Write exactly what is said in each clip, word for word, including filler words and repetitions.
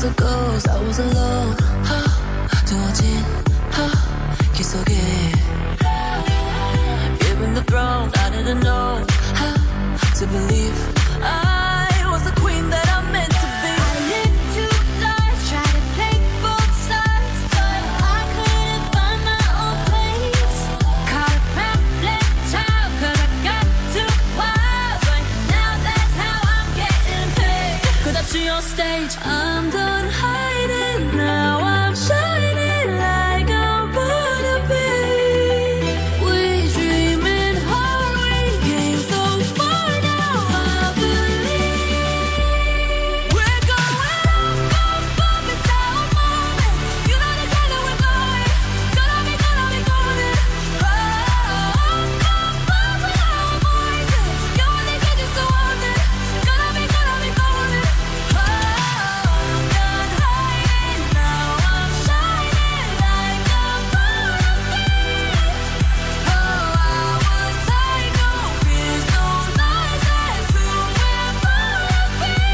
it goes, I was alone. 두어진 길 속에 given the throne, I didn't know how to believe I was the queen that I meant to be. I lived two lives, tried to play both sides, but I couldn't find my own place. Caught a problem child, cause I got too wild, but now that's how I'm getting paid. Cause that's your stage. I'm done hiding, now I'm shining like I'm born to be. We dreaming hard, we came so far, now I believe we're going up, up, up, it's our moment. You know the kind that we're going, gonna be, gonna be golden. Oh, up, up, up with our voices. You only get just so often, gonna be, gonna be golden. Oh, I'm done hiding, now I'm shining like I'm born to be. Oh, I would take no fears, no lies, that's who we're born to be.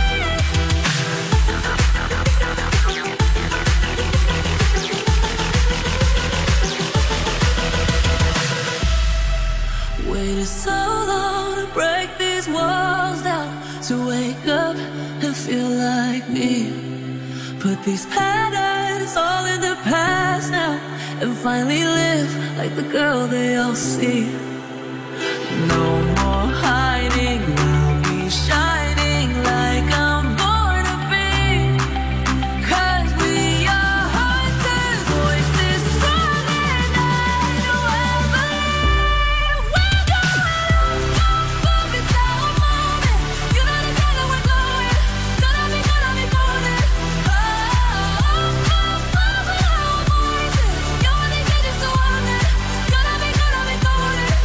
Waited so long to break these walls down, to wake up and feel like me. Put these patterns all in the past now, and finally live like the girl they all see. No more hiding, I'll be shining like I'm born to be. Cause we are hunters, voices strong and I know I believe we're going up, up, it's our moment. You know the kind that we're going, gonna be, gonna be golden. Oh, up, up, up with our voices. You only get just so often, gonna be, gonna be golden.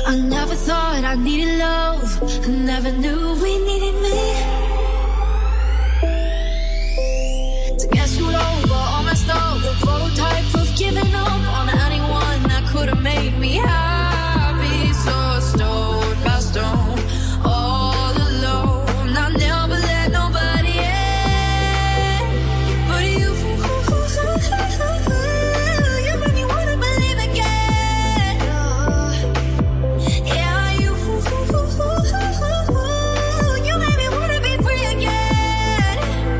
I never thought I needed love. I never knew we needed me. To get screwed over on my stove, the prototype of giving up on anyone that could have made me happy. So stone by stone, all alone. I never let nobody in, but you, you made me wanna believe again. Yeah, you, you made me wanna be free again.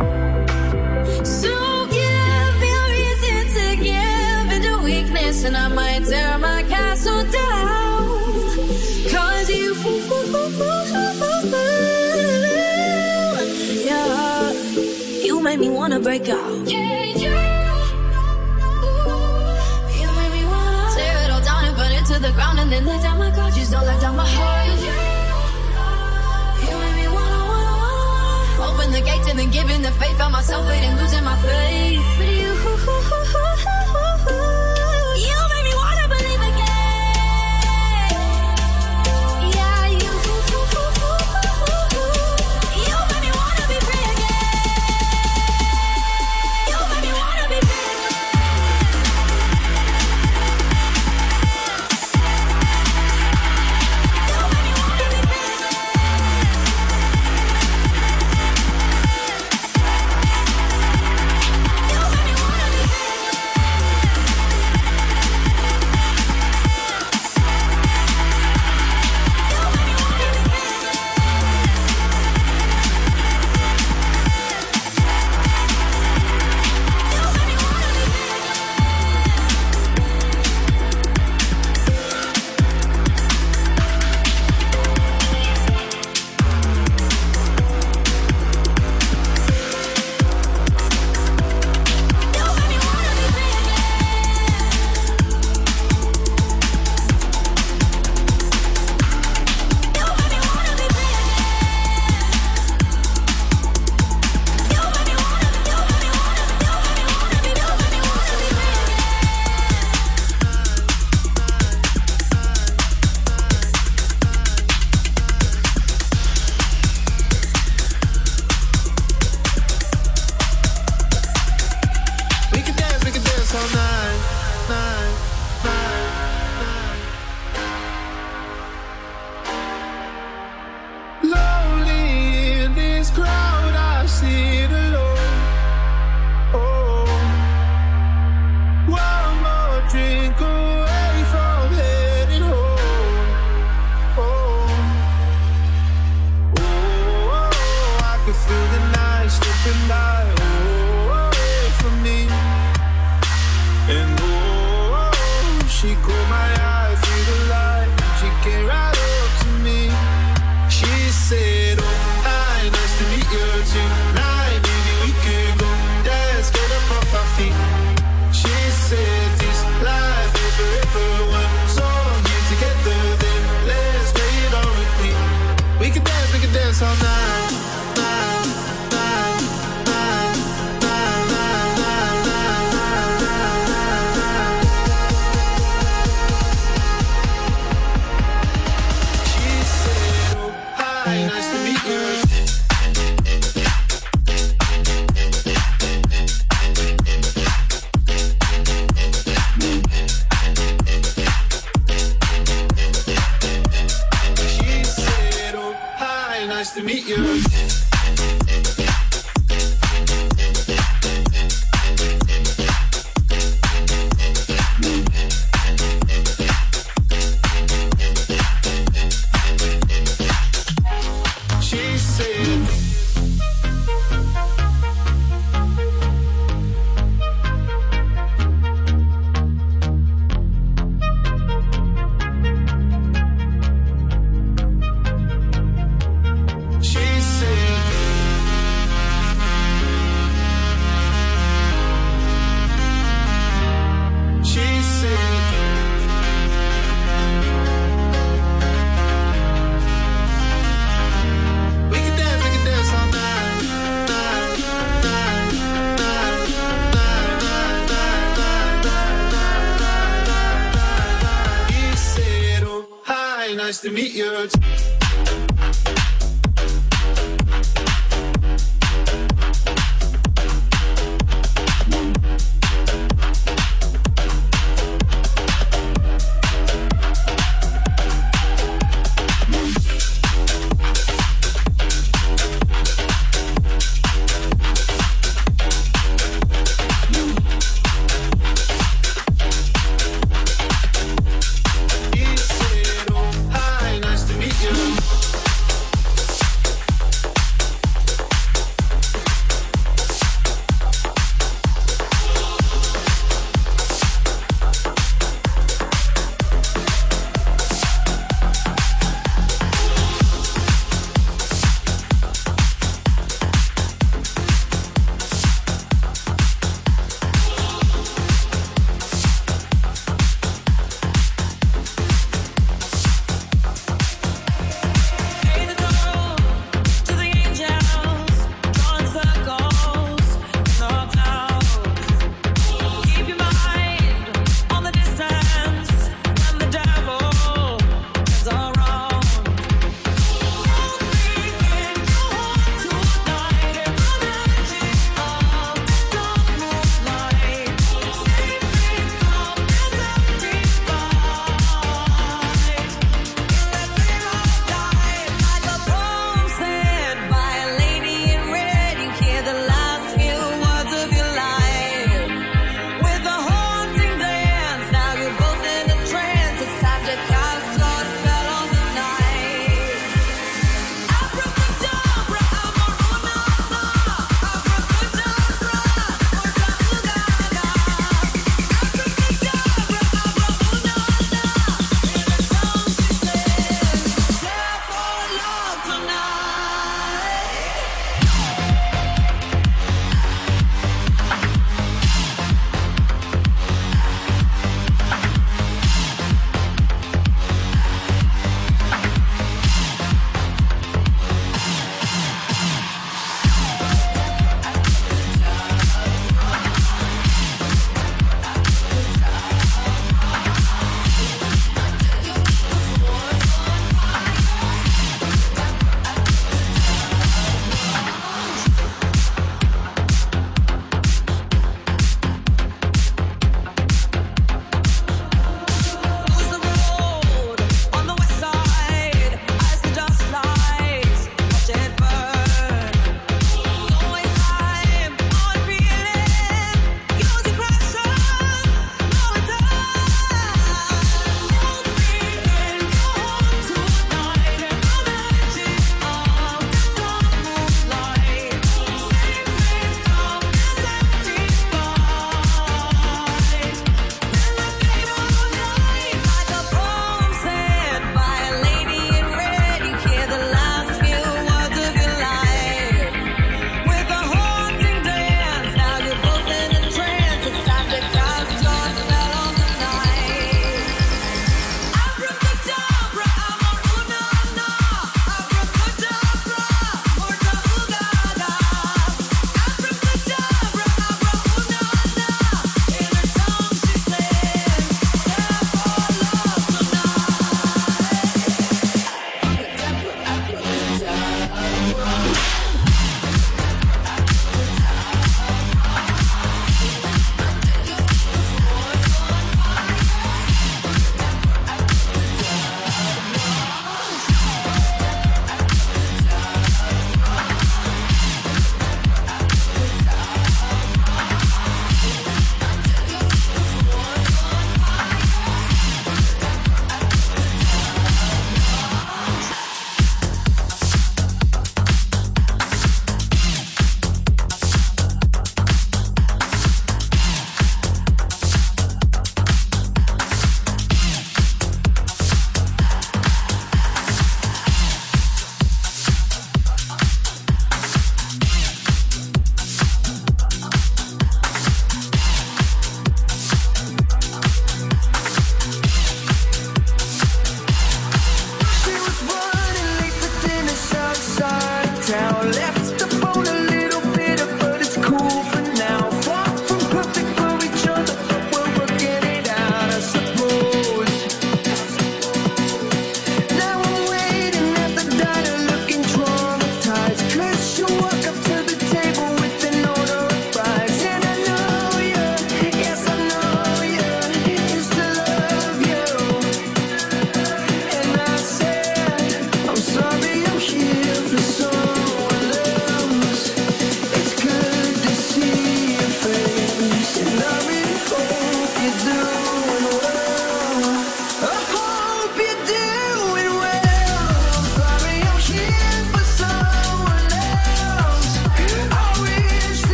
So give me a reason to give into weakness, and I might tear my castle down. Cause you, yeah, you made me wanna break out. Yeah, you, you made me wanna tear it all down and burn it to the ground, and then let down my guard. Just don't let down my heart. You made me wanna, wanna, wanna open the gates and then giving the faith. Found myself waiting, losing my faith. But you, you made me wanna believe again. Yeah, you, you made me wanna be free again. You made me wanna be free again. You made me wanna be free again. You made me wanna be free again. We can dance, we can dance all night, night, night, night. Lonely in this crowd, I sit alone. Oh, one more drink away from heading home. Oh, oh, I can feel the night slipping by. Oh, away from me. And oh, she caught my eye through the light. She came right up to me. She said, oh, hi, nice to meet you tonight. Maybe we could go dance, get up off our feet. She said, this life is forever one song. Here together, then let's play it on repeat. We can dance, we can dance all night, night, night, night, night, night, night, night, night. She said, oh, hi, nice to meet you. She said, oh, hi, nice to meet you. She said, she said, nice to meet you.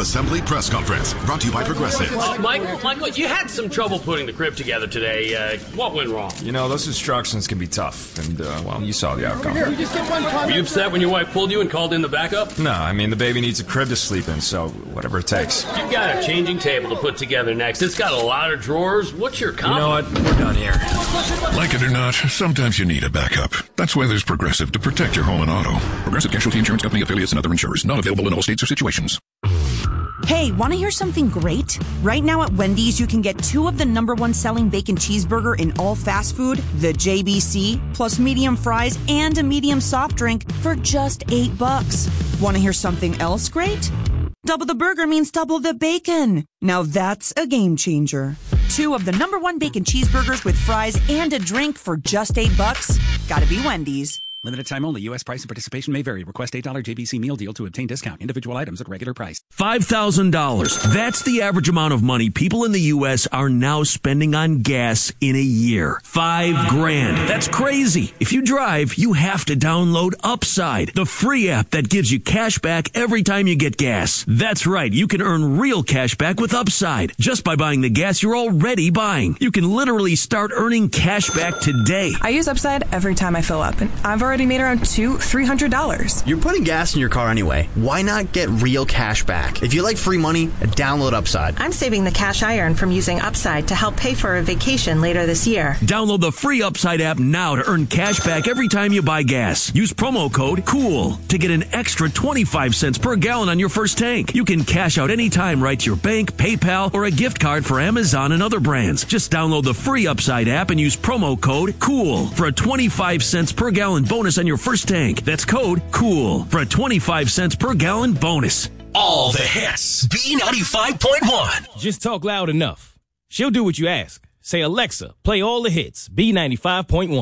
Assembly Press Conference, brought to you by Progressive. Uh, Michael, Michael, you had some trouble putting the crib together today. Uh, what went wrong? You know, those instructions can be tough, and, uh, well, you saw the outcome. Were you upset when your wife pulled you and called in the backup? No, I mean, the baby needs a crib to sleep in, so whatever it takes. You've got a changing table to put together next. It's got a lot of drawers. What's your comment? You know what? We're done here. Like it or not, sometimes you need a backup. That's why there's Progressive to protect your home and auto. Progressive Casualty Insurance Company affiliates and other insurers. Not available in all states or situations. Hey, want to hear something great? Right now at Wendy's, you can get two of the number one selling bacon cheeseburger in all fast food, the J B C, plus medium fries and a medium soft drink for just eight bucks. Want to hear something else great? Double the burger means double the bacon. Now that's a game changer. Two of the number one bacon cheeseburgers with fries and a drink for just eight bucks. Gotta be Wendy's. Limited time only. U S price and participation may vary. Request eight dollars J B C meal deal to obtain discount. Individual items at regular price. five thousand dollars. That's the average amount of money people in the U S are now spending on gas in a year. Five grand. That's crazy. If you drive, you have to download Upside, the free app that gives you cash back every time you get gas. That's right. You can earn real cash back with Upside just by buying the gas you're already buying. You can literally start earning cash back today. I use Upside every time I fill up, and I've already made around two, three hundred dollars. You're putting gas in your car anyway. Why not get real cash back? If you like free money, download Upside. I'm saving the cash I earn from using Upside to help pay for a vacation later this year. Download the free Upside app now to earn cash back every time you buy gas. Use promo code COOL to get an extra twenty-five cents per gallon on your first tank. You can cash out anytime right to your bank, PayPal, or a gift card for Amazon and other brands. Just download the free Upside app and use promo code COOL for a twenty-five cents per gallon bonus on your first tank. That's code COOL for a twenty-five cents per gallon bonus. All the hits. B ninety-five point one. Just talk loud enough. She'll do what you ask. Say, Alexa, play all the hits. B ninety-five point one.